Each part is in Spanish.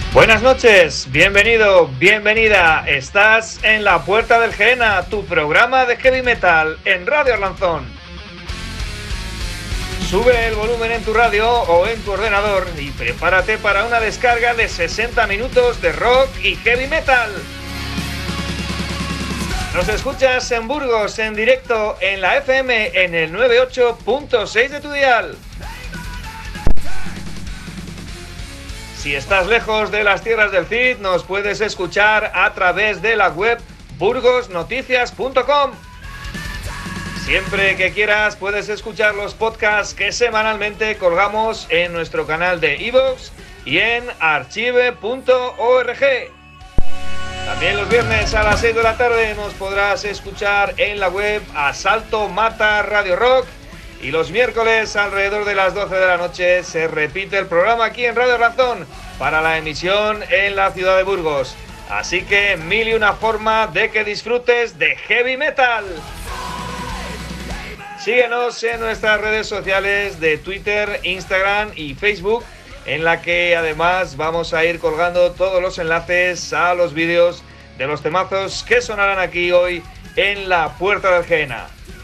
Buenas noches, bienvenido, bienvenida. Estás en La Puerta del Jena, tu programa de heavy metal en Radio Arlanzón. Sube el volumen en tu radio o en tu ordenador y prepárate para una descarga de 60 minutos de rock y heavy metal. Nos escuchas en Burgos en directo en la FM en el 98.6 de tu dial. Si estás lejos de las tierras del Cid, nos puedes escuchar a través de la web burgosnoticias.com. Siempre que quieras puedes escuchar los podcasts que semanalmente colgamos en nuestro canal de iVoox y en archive.org. También los viernes a las 6 de la tarde nos podrás escuchar en la web Asalto Mata Radio Rock. Y los miércoles alrededor de las 12 de la noche se repite el programa aquí en Radio Arlanzón para la emisión en la ciudad de Burgos. Así que mil y una forma de que disfrutes de heavy metal. Síguenos en nuestras redes sociales de Twitter, Instagram y Facebook, en la que además vamos a ir colgando todos los enlaces a los vídeos de los temazos que sonarán aquí hoy en La Puerta del Jena.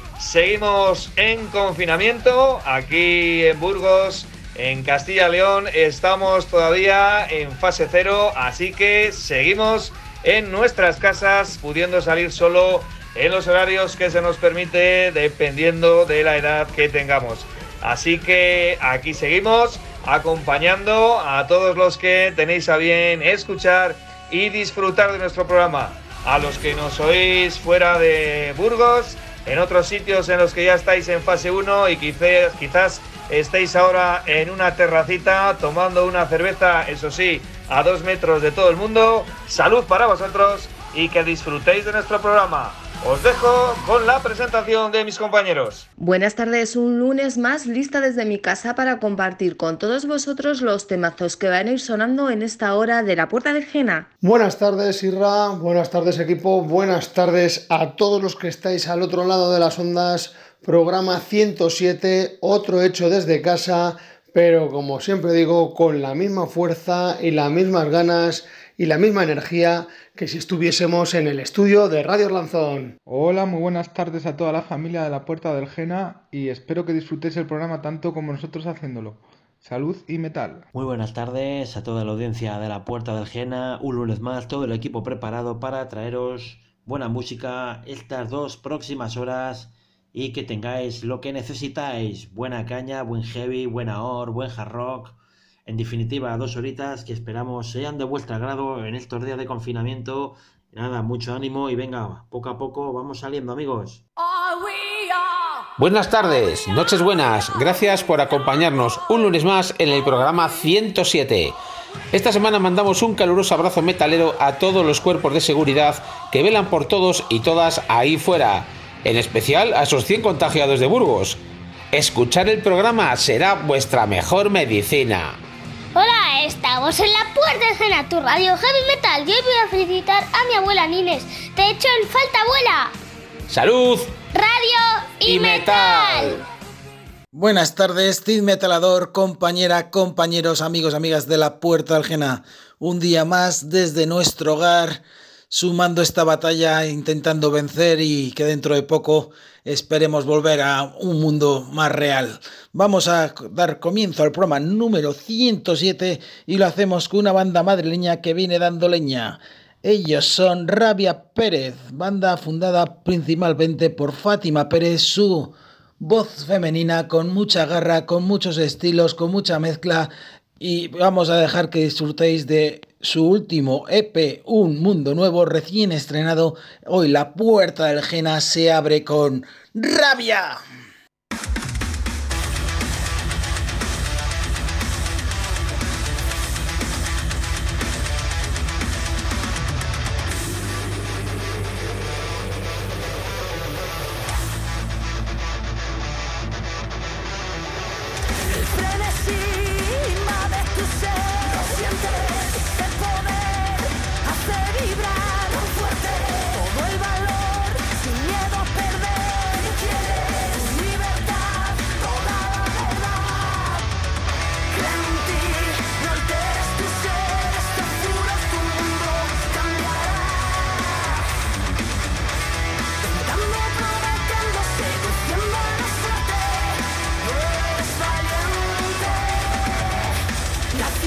Seguimos en confinamiento aquí en Burgos, en Castilla y León. Estamos todavía en fase 0, así que seguimos en nuestras casas, pudiendo salir solo en los horarios que se nos permite, dependiendo de la edad que tengamos. Así que aquí seguimos acompañando a todos los que tenéis a bien escuchar y disfrutar de nuestro programa. A los que nos oís fuera de Burgos, en otros sitios en los que ya estáis en fase 1 y quizás estéis ahora en una terracita tomando una cerveza, eso sí, a 2 metros de todo el mundo. Salud para vosotros y que disfrutéis de nuestro programa. Os dejo con la presentación de mis compañeros. Buenas tardes, un lunes más lista desde mi casa para compartir con todos vosotros los temazos que van a ir sonando en esta hora de La Puerta del Jena. Buenas tardes, Irra, buenas tardes, equipo, buenas tardes a todos los que estáis al otro lado de las ondas. Programa 107, otro hecho desde casa, pero como siempre digo, con la misma fuerza y las mismas ganas y la misma energía que si estuviésemos en el estudio de Radio Arlanzón. Hola, muy buenas tardes a toda la familia de La Puerta del Jena y espero que disfrutéis el programa tanto como nosotros haciéndolo. Salud y metal. Muy buenas tardes a toda la audiencia de La Puerta del Jena, un lunes más, todo el equipo preparado para traeros buena música estas 2 próximas horas y que tengáis lo que necesitáis, buena caña, buen heavy, buena or, buen hard rock. En definitiva, 2 horitas que esperamos sean de vuestro agrado en estos días de confinamiento. Nada, mucho ánimo y venga, poco a poco vamos saliendo, amigos. Buenas tardes, noches buenas. Gracias por acompañarnos un lunes más en el programa 107. Esta semana mandamos un caluroso abrazo metalero a todos los cuerpos de seguridad que velan por todos y todas ahí fuera. En especial a esos 100 contagiados de Burgos. Escuchar el programa será vuestra mejor medicina. Hola, estamos en La Puerta del Jena, tu radio heavy metal. Y hoy voy a felicitar a mi abuela Nines. Te he hecho el falta, abuela. ¡Salud! Radio y metal. Buenas tardes, Cid Metalador, compañera, compañeros, amigos, amigas de La Puerta del Jena. Un día más desde nuestro hogar, sumando esta batalla, intentando vencer y que dentro de poco esperemos volver a un mundo más real. Vamos a dar comienzo al programa número 107 y lo hacemos con una banda madrileña que viene dando leña. Ellos son Rabia Pérez, banda fundada principalmente por Fátima Pérez, su voz femenina con mucha garra, con muchos estilos, con mucha mezcla, y vamos a dejar que disfrutéis de su último EP, Un Mundo Nuevo, recién estrenado. Hoy La Puerta del Jena se abre con Rabia. Todo el valor, sin miedo a perder. ¿Quieres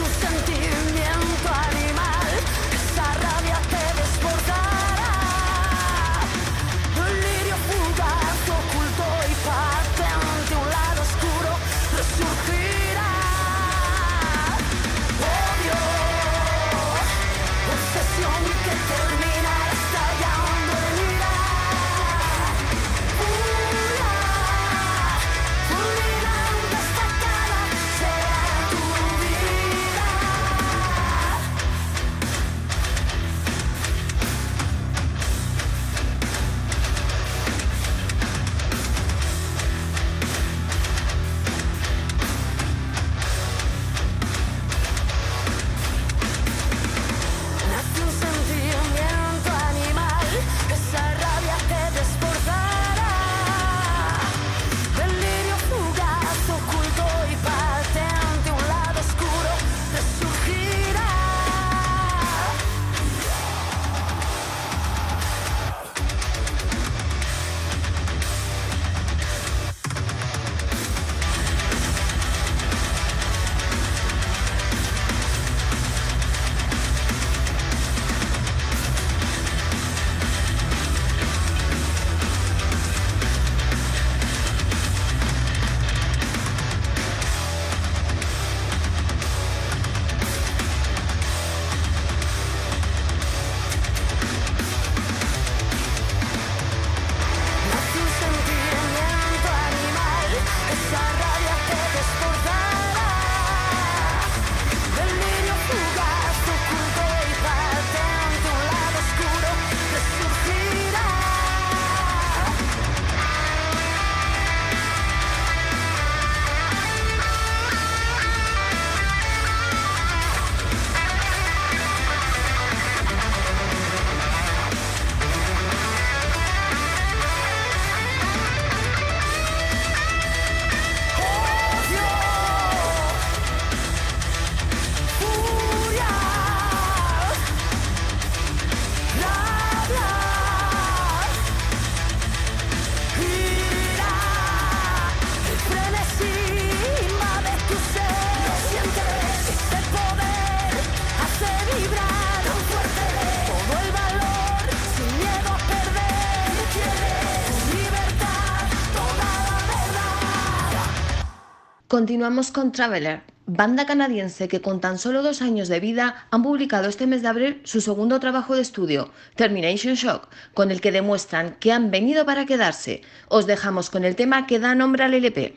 Continuamos con Traveler, banda canadiense que con tan solo 2 años de vida han publicado este mes de abril su segundo trabajo de estudio, Termination Shock, con el que demuestran que han venido para quedarse. Os dejamos con el tema que da nombre al LP.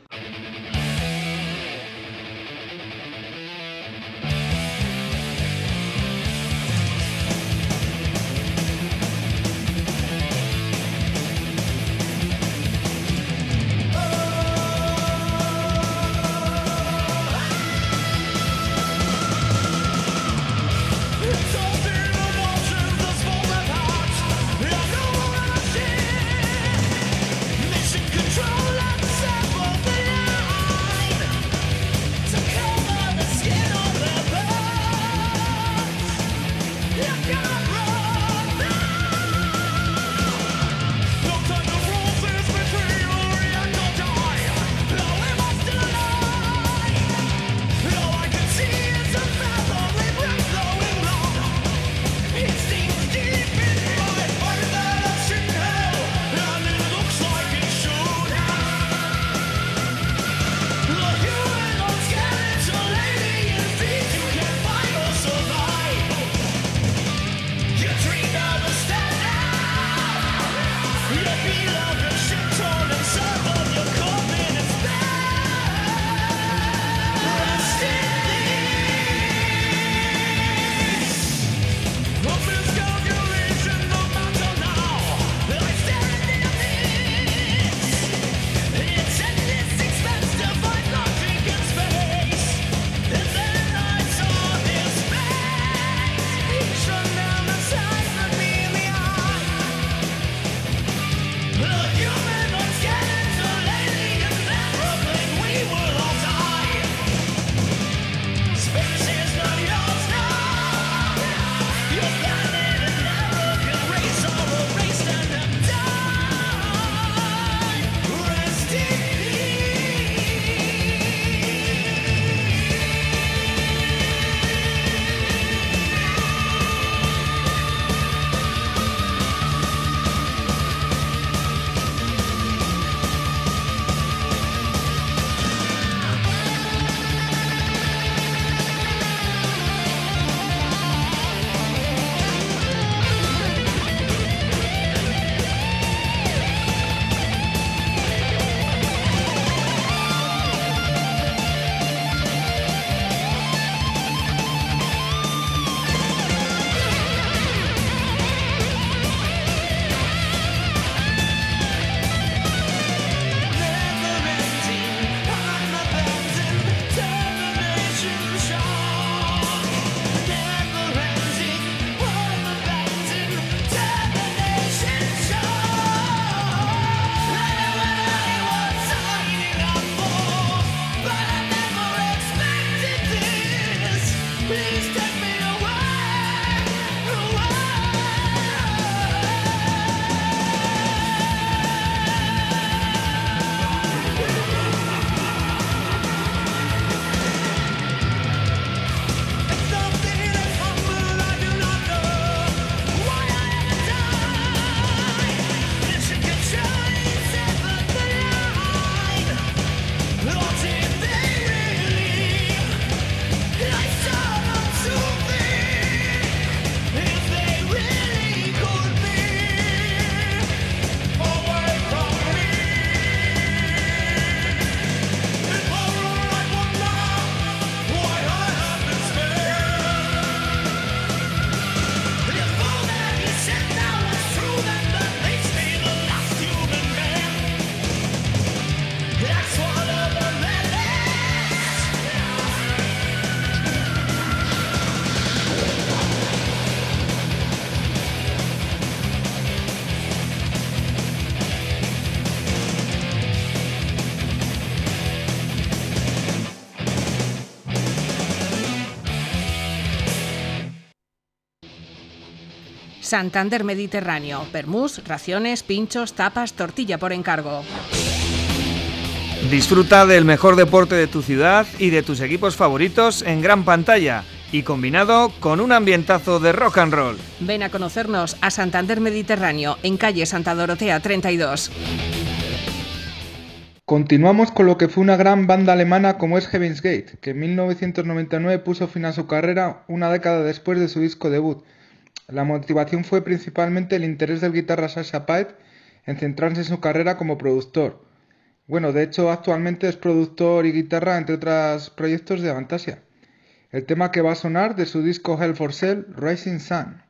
Control and sample the Santander Mediterráneo. Vermús, raciones, pinchos, tapas, tortilla por encargo. Disfruta del mejor deporte de tu ciudad y de tus equipos favoritos en gran pantalla y combinado con un ambientazo de rock and roll. Ven a conocernos a Santander Mediterráneo, en calle Santa Dorotea 32. Continuamos con lo que fue una gran banda alemana como es Heaven's Gate, que en 1999 puso fin a su carrera una década después de su disco debut. La motivación fue principalmente el interés del guitarra Sasha Pipe en centrarse en su carrera como productor. Bueno, de hecho actualmente es productor y guitarra entre otros proyectos de Avantasia. El tema que va a sonar de su disco Hell for Sale, Rising Sun.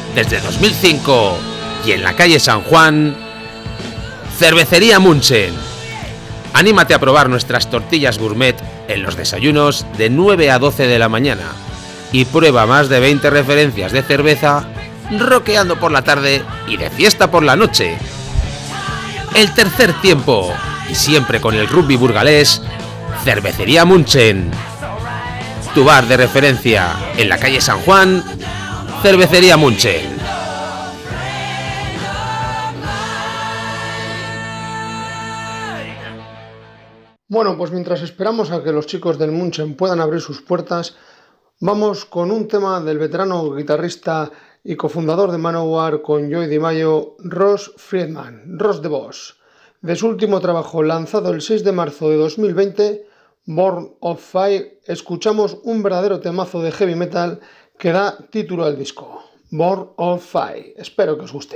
desde 2005. Y en la calle San Juan, Cervecería Munchen. Anímate a probar nuestras tortillas gourmet en los desayunos de 9 a 12 de la mañana y prueba más de 20 referencias de cerveza, rockeando por la tarde y de fiesta por la noche. El tercer tiempo, y siempre con el rugby burgalés, Cervecería Munchen. Tu bar de referencia en la calle San Juan, Cervecería Munchen. Bueno, pues mientras esperamos a que los chicos del Munchen puedan abrir sus puertas, vamos con un tema del veterano guitarrista y cofundador de Manowar con Joey DiMaggio, Ross Friedman, Ross the Boss. De su último trabajo lanzado el 6 de marzo de 2020, Born of Fire, escuchamos un verdadero temazo de heavy metal que da título al disco, Born of Fire. Espero que os guste.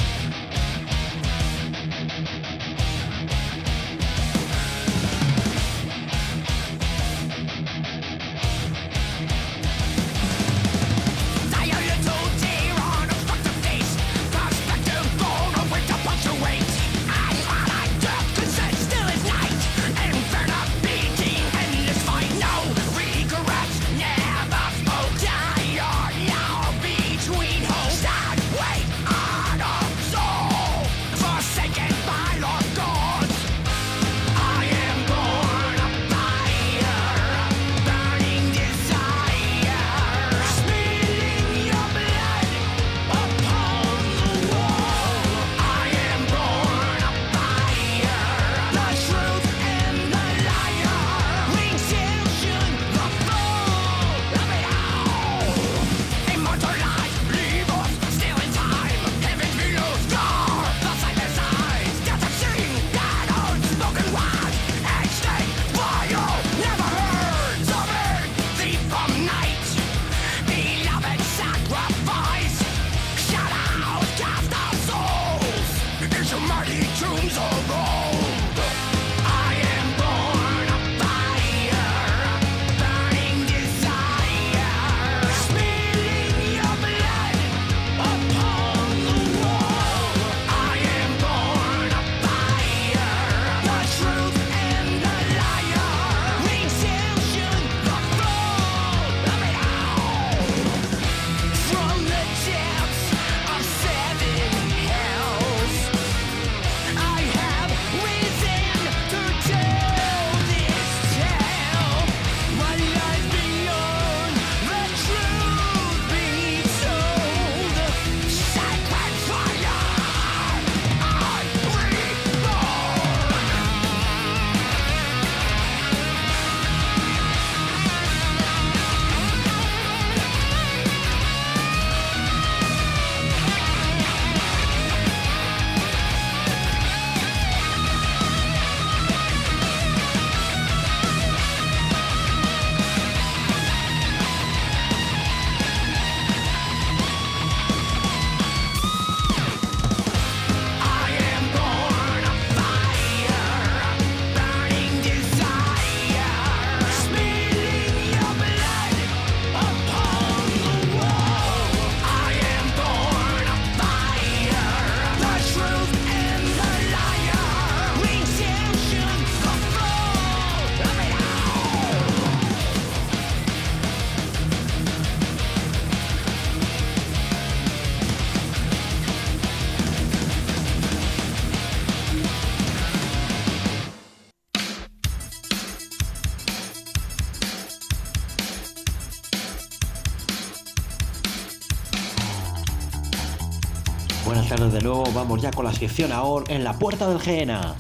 Buenas tardes de nuevo, vamos ya con la sección AOR en la puerta del Jena.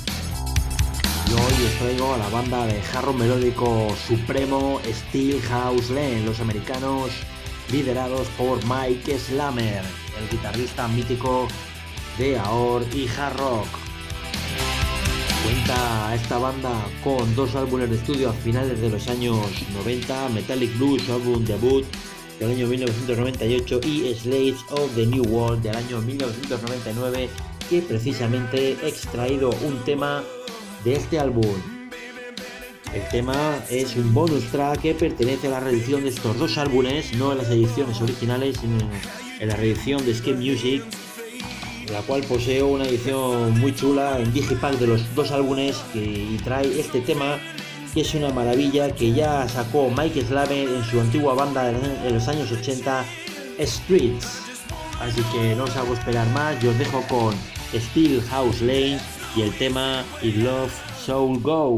Y hoy os traigo a la banda de hard rock melódico supremo Steel House Lane, los americanos liderados por Mike Slammer, el guitarrista mítico de AOR y hard rock. Cuenta esta banda con 2 álbumes de estudio a finales de los años 90, Metallic Blue, su álbum debut del año 1998 y Slaves of the New World del año 1999, que precisamente he extraído un tema de este álbum. El tema es un bonus track que pertenece a la reedición de estos 2 álbumes, no a las ediciones originales, en la reedición de Skate Music, la cual poseo una edición muy chula en Digipack de los 2 álbumes y trae este tema, que es una maravilla, que ya sacó Mike Slaven en su antigua banda en los años 80, Streets. Así que no os hago esperar más, yo os dejo con Steel House Lane y el tema It Love Soul Go.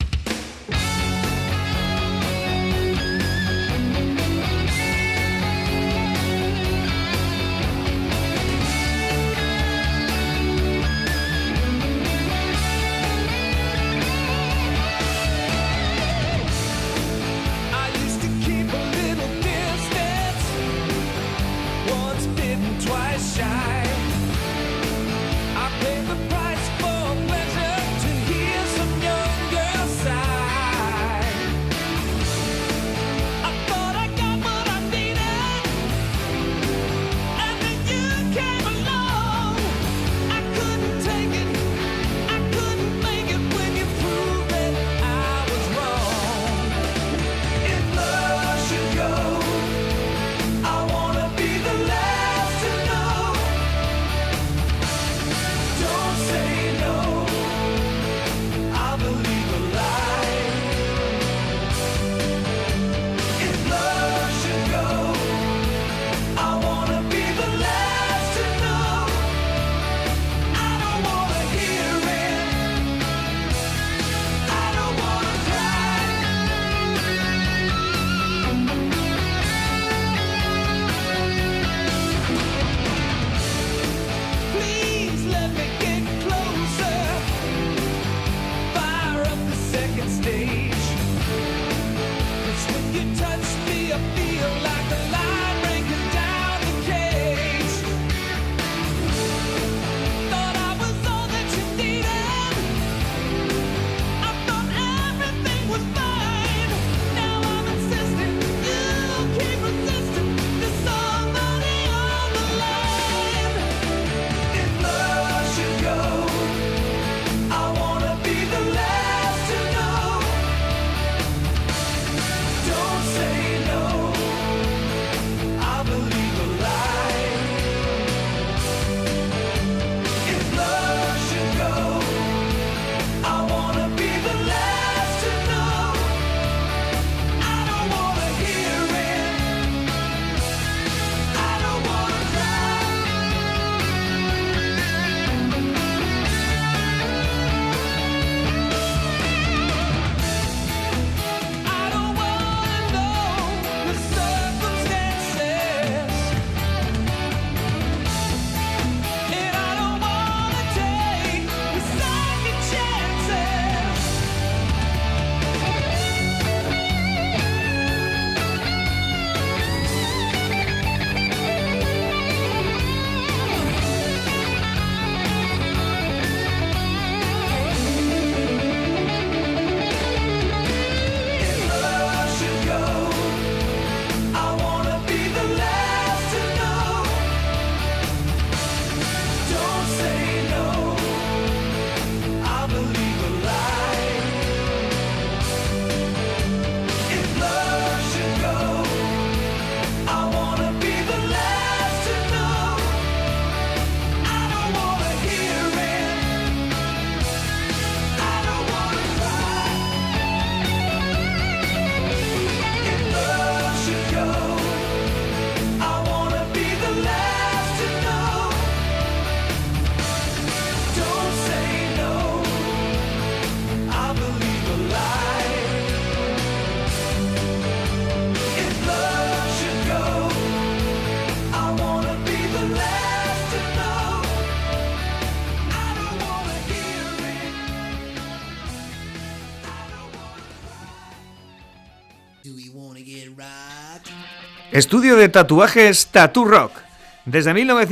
Estudio de tatuajes Tattoo Rock. Desde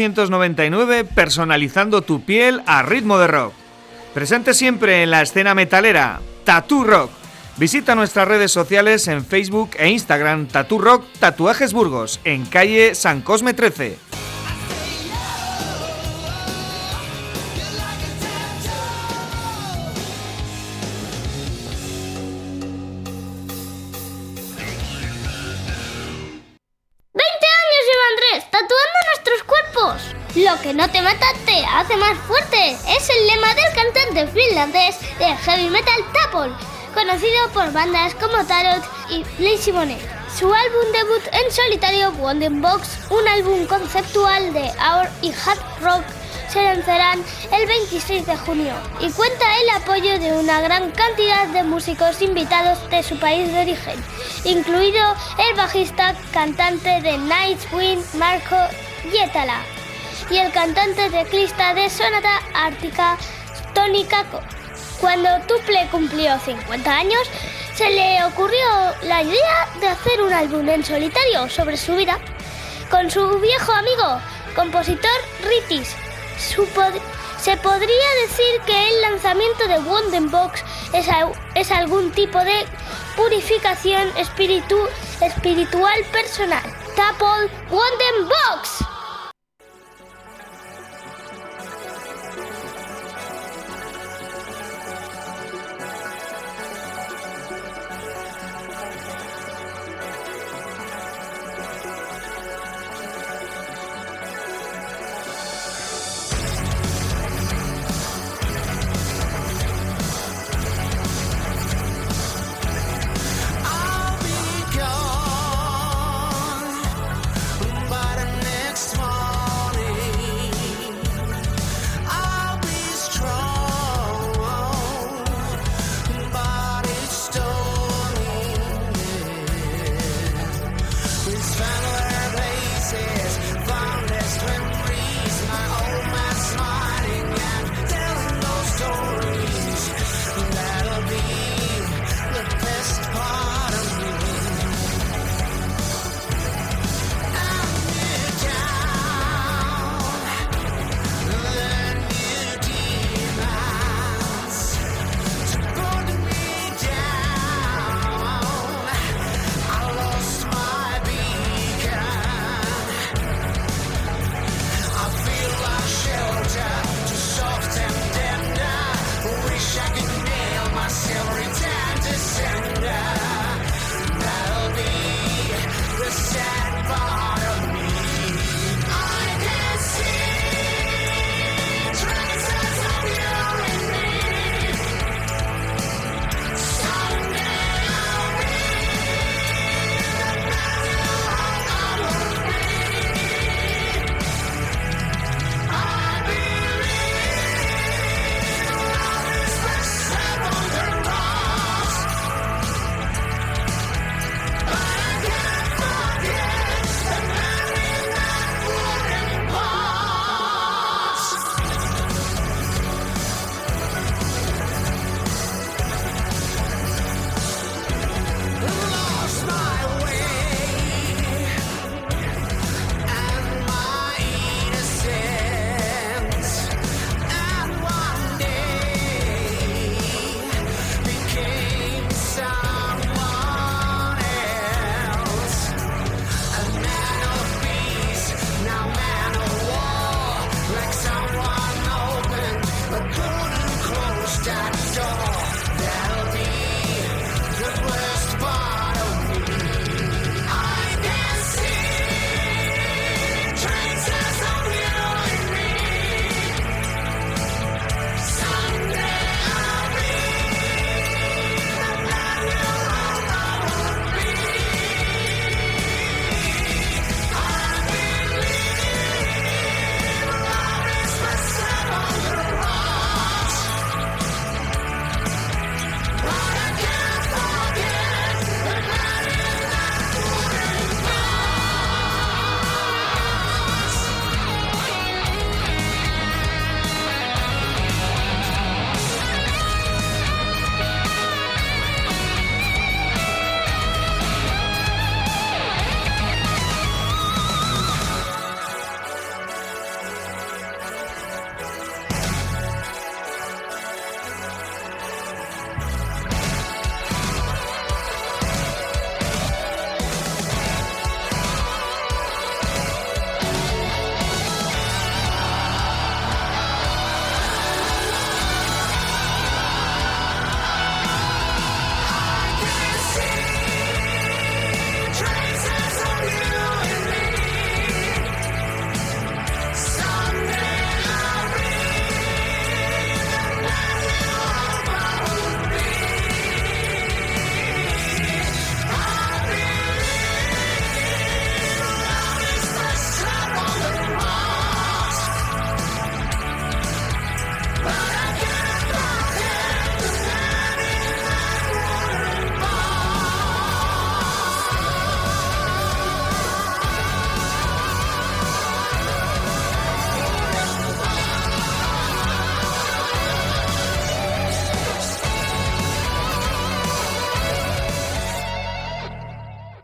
1999 personalizando tu piel a ritmo de rock. Presente siempre en la escena metalera, Tattoo Rock. Visita nuestras redes sociales en Facebook e Instagram, Tattoo Rock Tatuajes Burgos, en calle San Cosme 13. ¡20 años lleva Andrés tatuando nuestra Lo que no te mata te hace más fuerte. Es el lema del cantante finlandés de heavy metal Tapol, conocido por bandas como Tarot y Lazy Money. Su álbum debut en solitario, Wooden Box, un álbum conceptual de Hour y hard rock, se lanzarán el 26 de junio y cuenta el apoyo de una gran cantidad de músicos invitados de su país de origen, incluido el bajista cantante de Nightwind Marco Hietala y el cantante teclista de Sonata Ártica Toni Kakko. Cuando Tuple cumplió 50 años, se le ocurrió la idea de hacer un álbum en solitario sobre su vida con su viejo amigo, compositor Ritis. Se podría decir que el lanzamiento de Wooden Box es algún tipo de purificación espiritual personal. Tapol Wooden Box.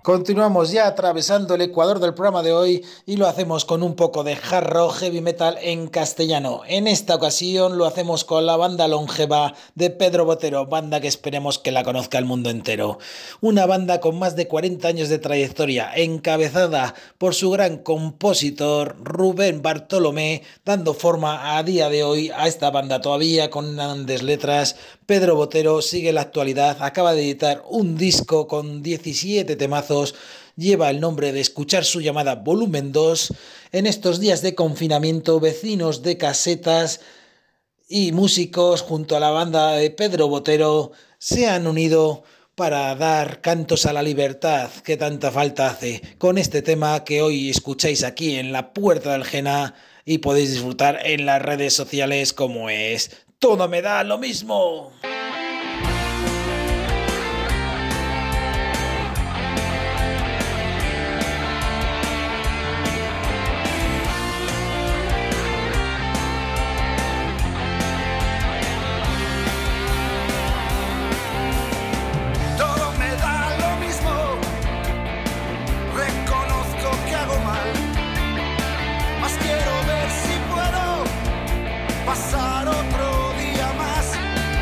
Continuamos ya atravesando el ecuador del programa de hoy y lo hacemos con un poco de hard rock heavy metal en castellano. En esta ocasión lo hacemos con la banda longeva de Pedro Botero, banda que esperemos que la conozca el mundo entero. Una banda con más de 40 años de trayectoria, encabezada por su gran compositor Rubén Bartolomé, dando forma a día de hoy a esta banda todavía con grandes letras. Pedro Botero sigue en la actualidad, acaba de editar un disco con 17 temazos, lleva el nombre de Escuchar su llamada volumen 2. En estos días de confinamiento, vecinos de casetas y músicos junto a la banda de Pedro Botero se han unido para dar cantos a la libertad que tanta falta hace, con este tema que hoy escucháis aquí en la Puerta del Jena y podéis disfrutar en las redes sociales como es Todo me da lo mismo. Pasar otro día más.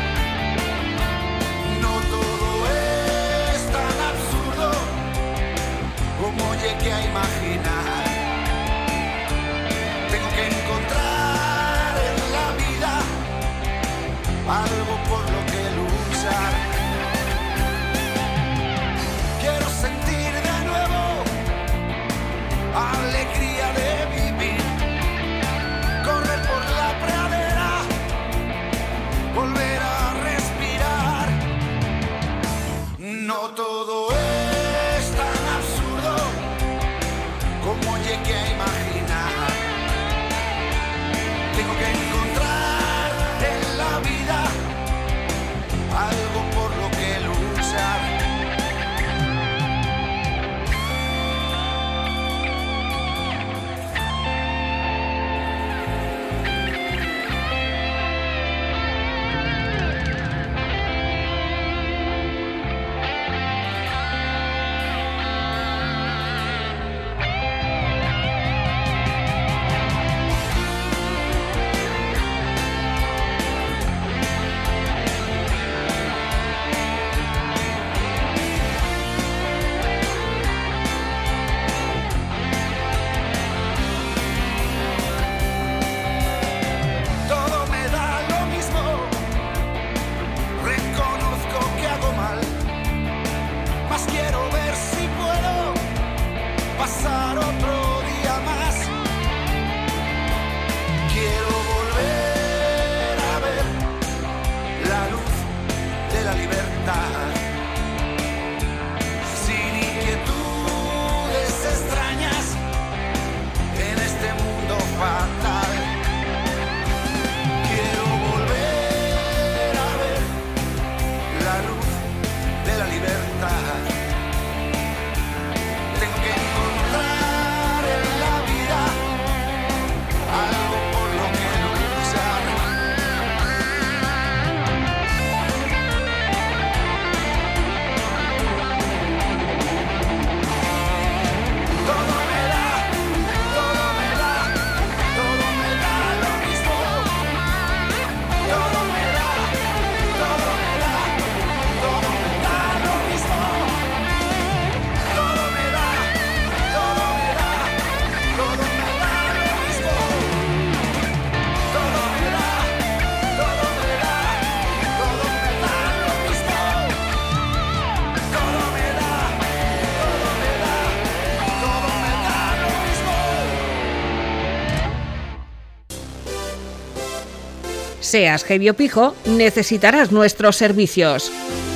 Seas heavy o pijo, necesitarás nuestros servicios.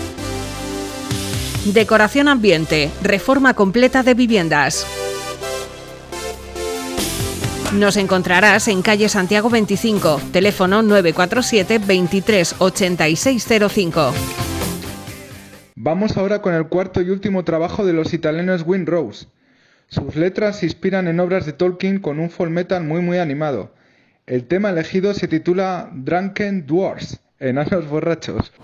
Decoración ambiente, reforma completa de viviendas. Nos encontrarás en calle Santiago 25, teléfono 947 23 8605. Vamos ahora con el cuarto y último trabajo de los italianos Wind Rose. Sus letras se inspiran en obras de Tolkien con un folk metal muy animado. El tema elegido se titula Drunken Dwarfs, enanos borrachos.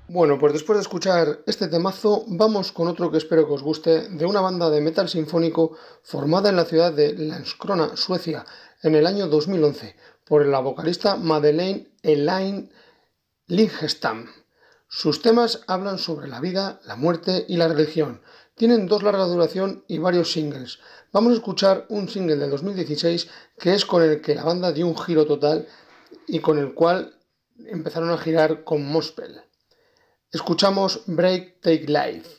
Bueno, pues después de escuchar este temazo, vamos con otro que espero que os guste, de una banda de metal sinfónico formada en la ciudad de Landskrona, Suecia, en el año 2011, por la vocalista Madeleine Elaine Lindgestam. Sus temas hablan sobre la vida, la muerte y la religión. Tienen 2 largas duración y varios singles. Vamos a escuchar un single del 2016 que es con el que la banda dio un giro total y con el cual empezaron a girar con Mospel. Escuchamos Break Take Life.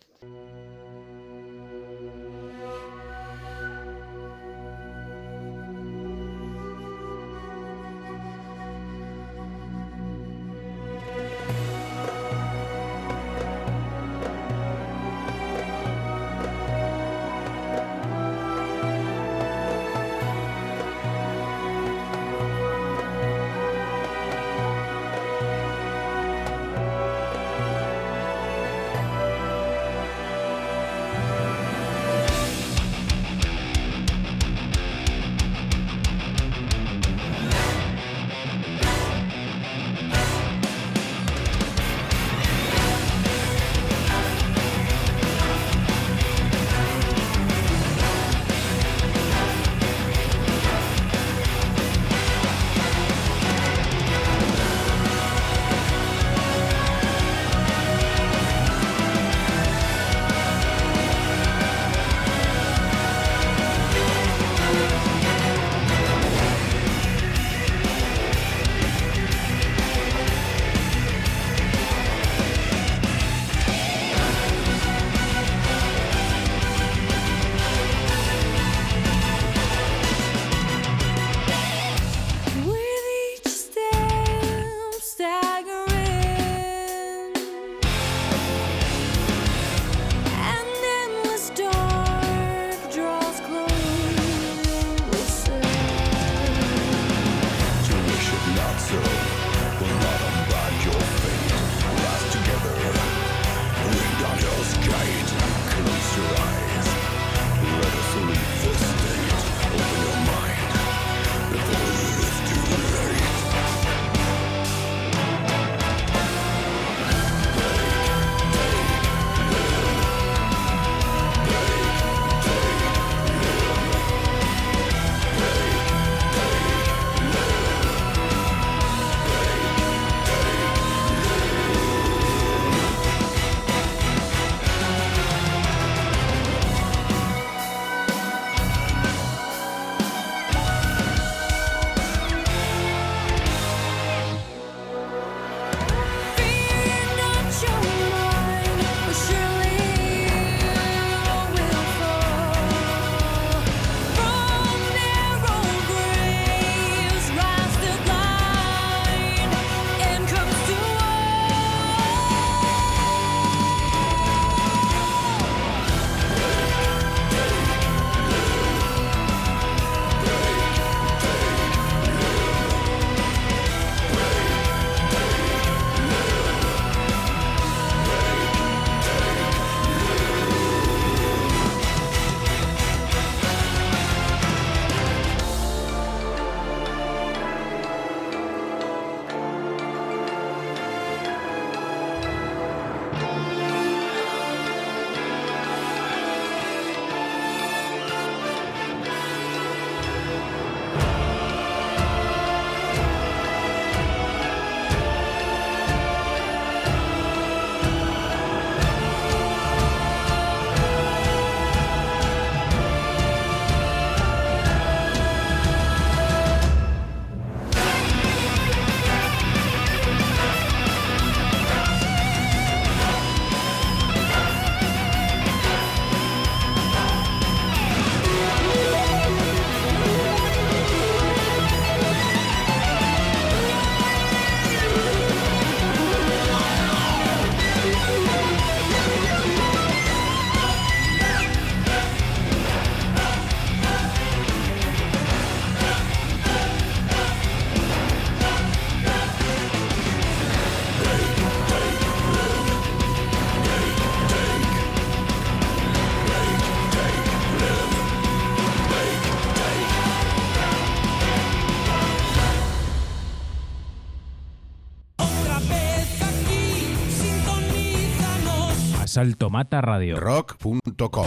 Salto Mata Radio. Rock.com.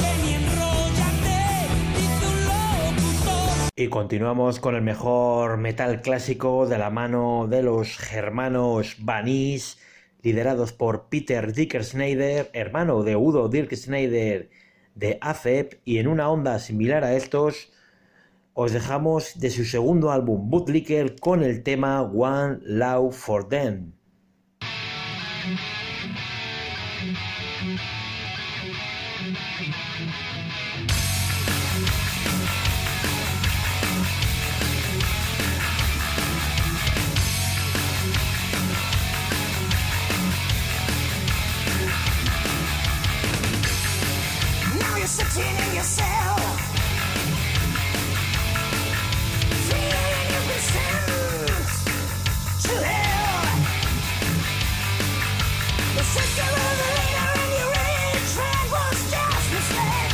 Y continuamos con el mejor metal clásico de la mano de los germanos Vanish, liderados por Peter Dickersnyder, hermano de Udo Dickersnyder de ACEP, y en una onda similar a estos os dejamos de su segundo álbum Bootlicker con el tema One Love for Them. Sitting in your cell, feeling you've been sent to hell. The system of the leader in your trend was just misled.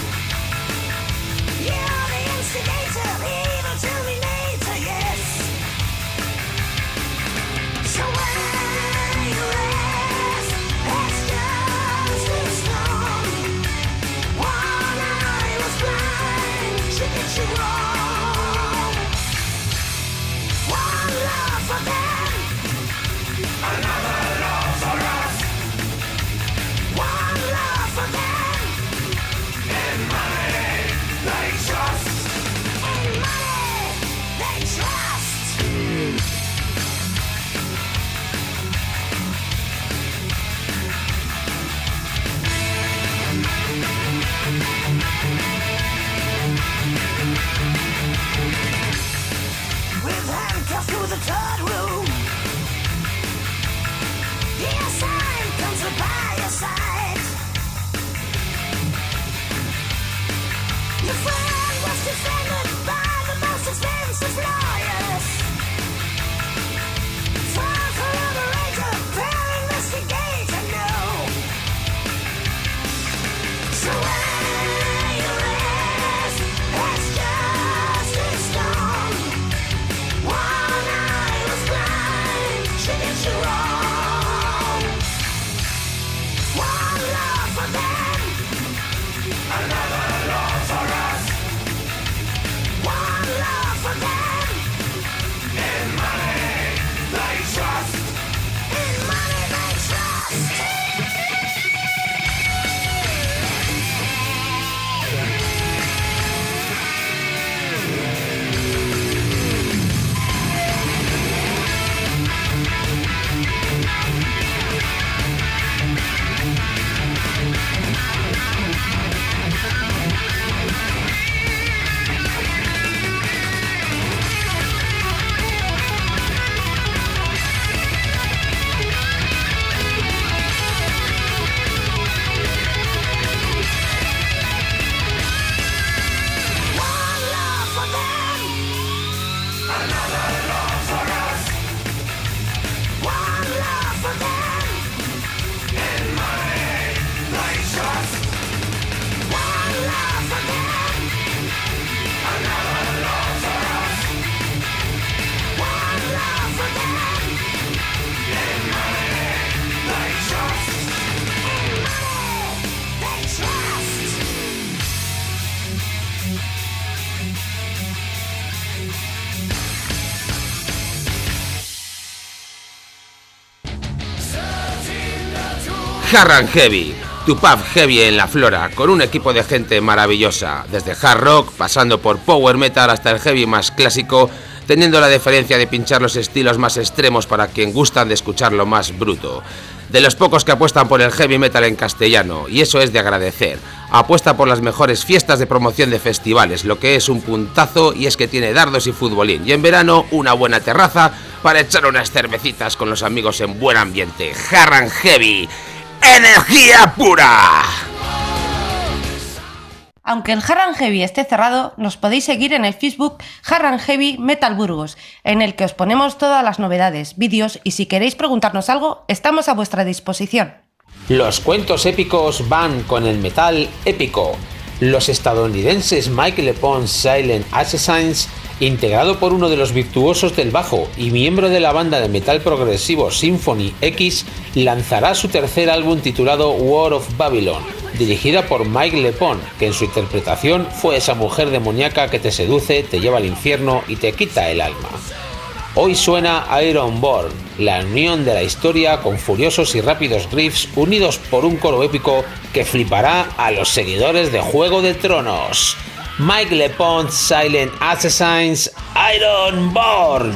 You're the instigator, evil terminator, yes. So when you rest, it's just a storm. Get you wrong. One love for them, another love for us. One love for them. In money they trust. In money they trust. With handcuffs to the third room, the assigned comes by your side. Your friend was defended by the most expensive lawyers. For collaborator, fair investigator, no. So when you rest, it's just a storm. One eye was blind, she did you wrong. One love for them, another love for us. One love for them. In money they trust. In money they trust. Hard and Heavy, tu pub heavy en la Flora, con un equipo de gente maravillosa, desde hard rock, pasando por power metal hasta el heavy más clásico, teniendo la deferencia de pinchar los estilos más extremos para quien gustan de escuchar lo más bruto. De los pocos que apuestan por el heavy metal en castellano, y eso es de agradecer. Apuesta por las mejores fiestas de promoción de festivales, lo que es un puntazo, y es que tiene dardos y futbolín, y en verano una buena terraza para echar unas cervecitas con los amigos en buen ambiente. Hard and Heavy, energía pura. Aunque el Hard and Heavy esté cerrado, nos podéis seguir en el Facebook Hard and Heavy Metal Burgos, en el que os ponemos todas las novedades, vídeos, y si queréis preguntarnos algo, estamos a vuestra disposición. Los cuentos épicos van con el metal épico. Los estadounidenses Michael Lepone Silent Assassins Integrado por uno de los virtuosos del bajo y miembro de la banda de metal progresivo Symphony X, lanzará su tercer álbum titulado War of Babylon, dirigida por Mike Lepone, que en su interpretación fue esa mujer demoníaca que te seduce, te lleva al infierno y te quita el alma. Hoy suena Ironborn, la unión de la historia con furiosos y rápidos riffs unidos por un coro épico que flipará a los seguidores de Juego de Tronos. Mike Lepone, Silent Assassins, Ironborn.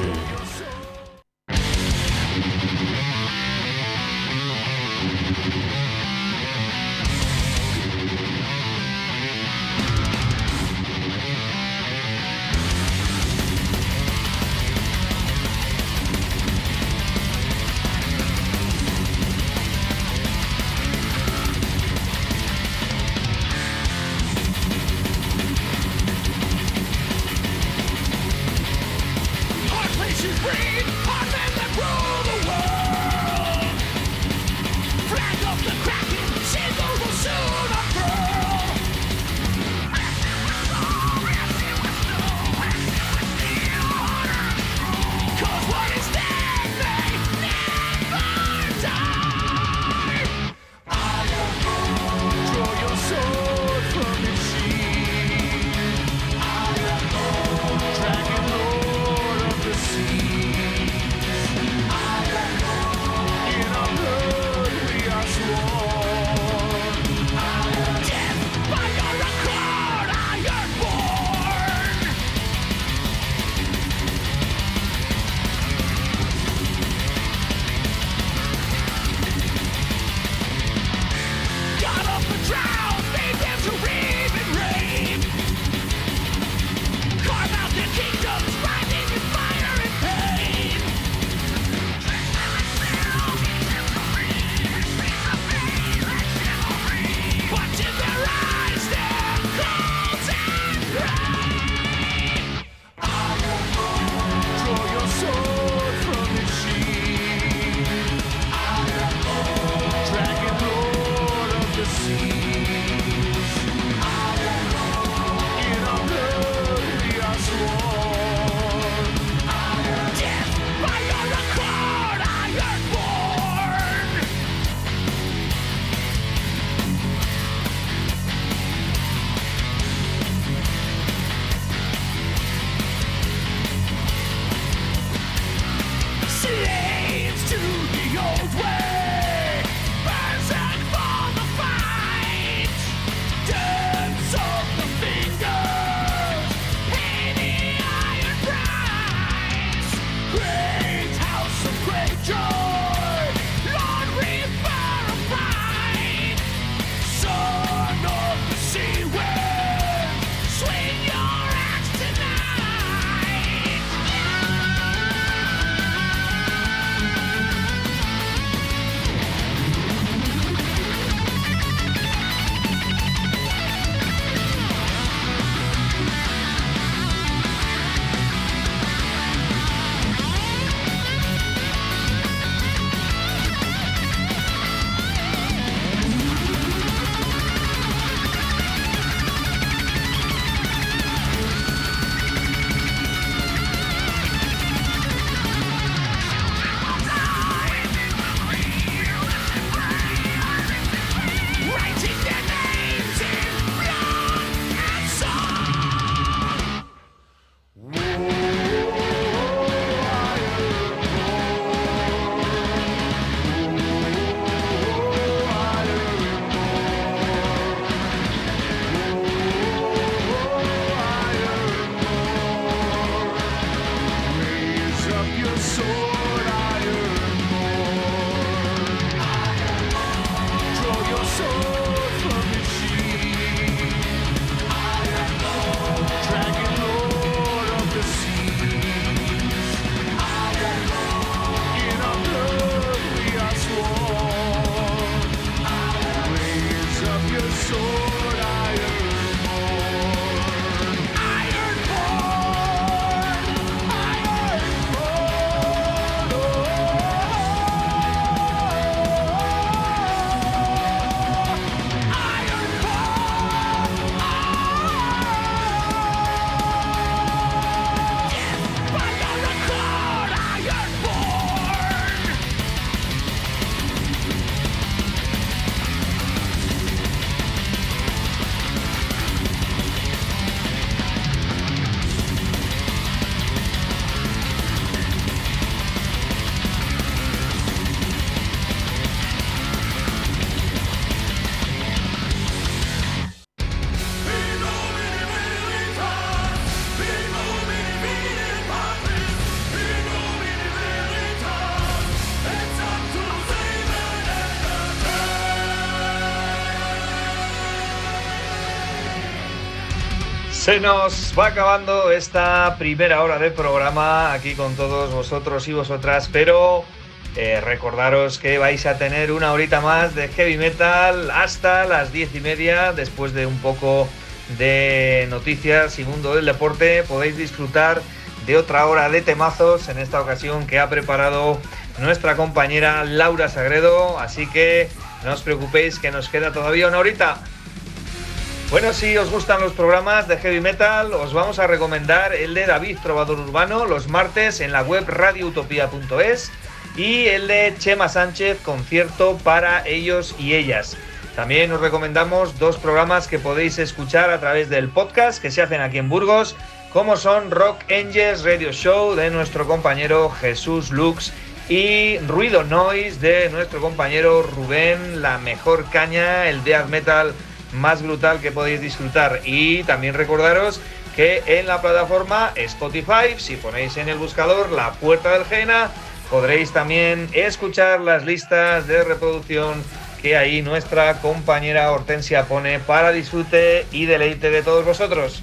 Se nos va acabando esta primera hora de programa aquí con todos vosotros y vosotras, pero recordaros que vais a tener una horita más de heavy metal hasta las 10:30, después de un poco de noticias y mundo del deporte. Podéis disfrutar de otra hora de temazos, en esta ocasión que ha preparado nuestra compañera Laura Sagredo, así que no os preocupéis que nos queda todavía una horita. Bueno, si os gustan los programas de heavy metal, os vamos a recomendar el de David Trovador Urbano los martes en la web radioutopía.es y el de Chema Sánchez, concierto para ellos y ellas. También os recomendamos dos programas que podéis escuchar a través del podcast que se hacen aquí en Burgos, como son Rock Angels Radio Show de nuestro compañero Jesús Lux y Ruido Noise de nuestro compañero Rubén, la mejor caña, el death metal más brutal que podéis disfrutar. Y también recordaros que en la plataforma Spotify, si ponéis en el buscador La Puerta del Jena, podréis también escuchar las listas de reproducción que ahí nuestra compañera Hortensia pone para disfrute y deleite de todos vosotros.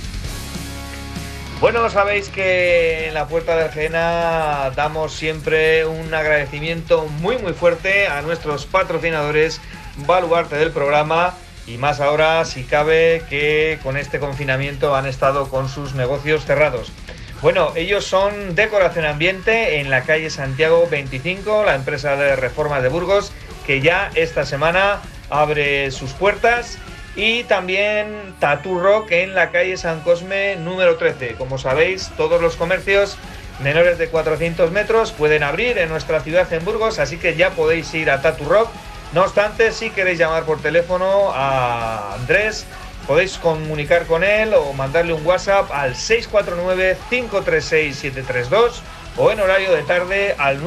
Bueno, sabéis que en La Puerta del Jena damos siempre un agradecimiento muy fuerte a nuestros patrocinadores, baluarte del programa, y más ahora si cabe que con este confinamiento han estado con sus negocios cerrados. Bueno, ellos son Decoración Ambiente en la calle Santiago 25, la empresa de reformas de Burgos, que ya esta semana abre sus puertas, y también Tattoo Rock en la calle San Cosme número 13. Como sabéis, todos los comercios menores de 400 metros pueden abrir en nuestra ciudad en Burgos, así que ya podéis ir a Tattoo Rock. No obstante, si queréis llamar por teléfono a Andrés, podéis comunicar con él o mandarle un WhatsApp al 649-536-732 o en horario de tarde al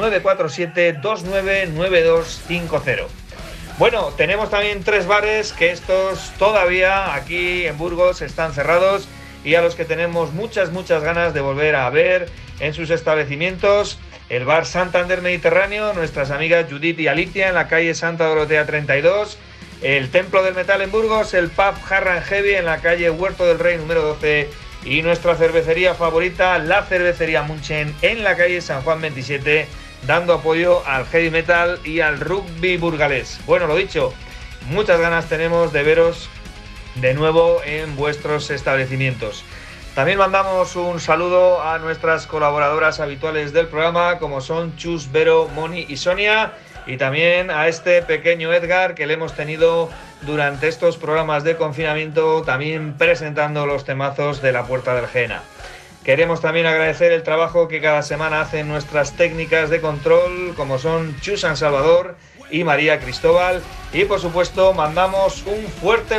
947-299250. Bueno, tenemos también 3 bares que estos todavía aquí en Burgos están cerrados y a los que tenemos muchas ganas de volver a ver en sus establecimientos. El bar Santander Mediterráneo, nuestras amigas Judith y Alicia en la calle Santa Dorotea 32, el Templo del Metal en Burgos, el pub Harran Heavy en la calle Huerto del Rey número 12 y nuestra cervecería favorita, la cervecería Munchen en la calle San Juan 27, dando apoyo al heavy metal y al rugby burgalés. Bueno, lo dicho, muchas ganas tenemos de veros de nuevo en vuestros establecimientos. También mandamos un saludo a nuestras colaboradoras habituales del programa, como son Chus, Vero, Moni y Sonia, y también a este pequeño Edgar que le hemos tenido durante estos programas de confinamiento, también presentando los temazos de La Puerta del Jena. Queremos también agradecer el trabajo que cada semana hacen nuestras técnicas de control, como son Chus San Salvador y María Cristóbal, y por supuesto mandamos un fuerte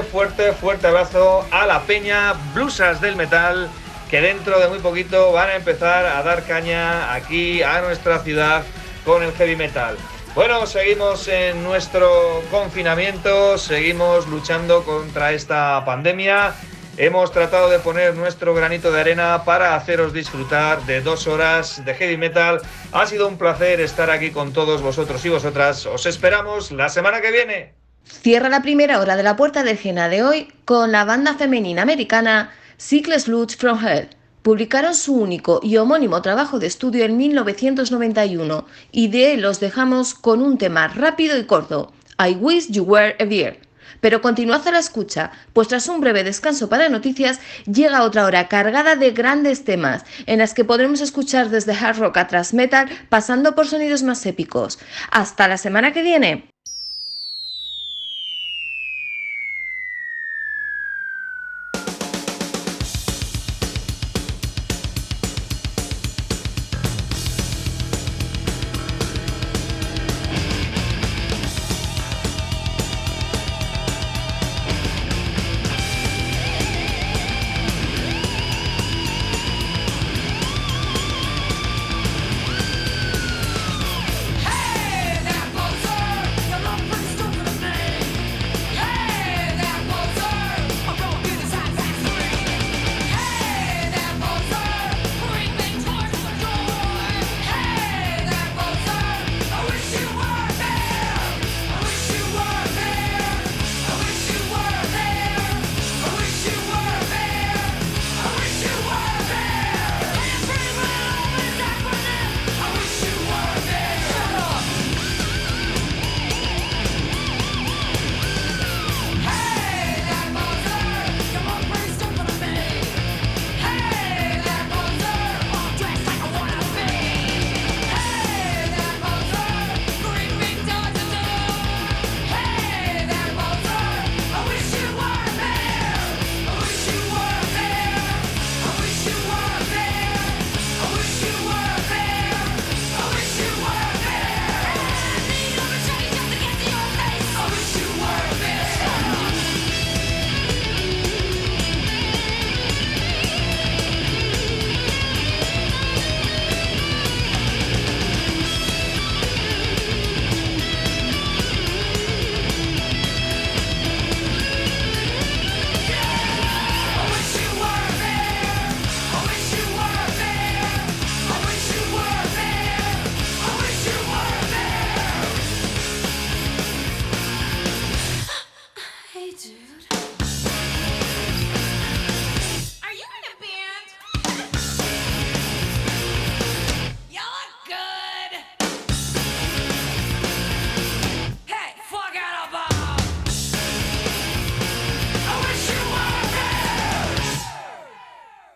abrazo a la peña Blusas del Metal, que dentro de muy poquito van a empezar a dar caña aquí a nuestra ciudad con el heavy metal. Bueno, seguimos en nuestro confinamiento, seguimos luchando contra esta pandemia. Hemos tratado de poner nuestro granito de arena para haceros disfrutar de 2 horas de heavy metal. Ha sido un placer estar aquí con todos vosotros y vosotras. Os esperamos la semana que viene. Cierra la primera hora de La Puerta del Jena de hoy con la banda femenina americana Sickles Lutz from Hell. Publicaron su único y homónimo trabajo de estudio en 1991 y de él los dejamos con un tema rápido y corto, I Wish You Were a Beer. Pero continuad a la escucha, pues tras un breve descanso para noticias, llega otra hora cargada de grandes temas, en las que podremos escuchar desde hard rock a thrash metal, pasando por sonidos más épicos. ¡Hasta la semana que viene!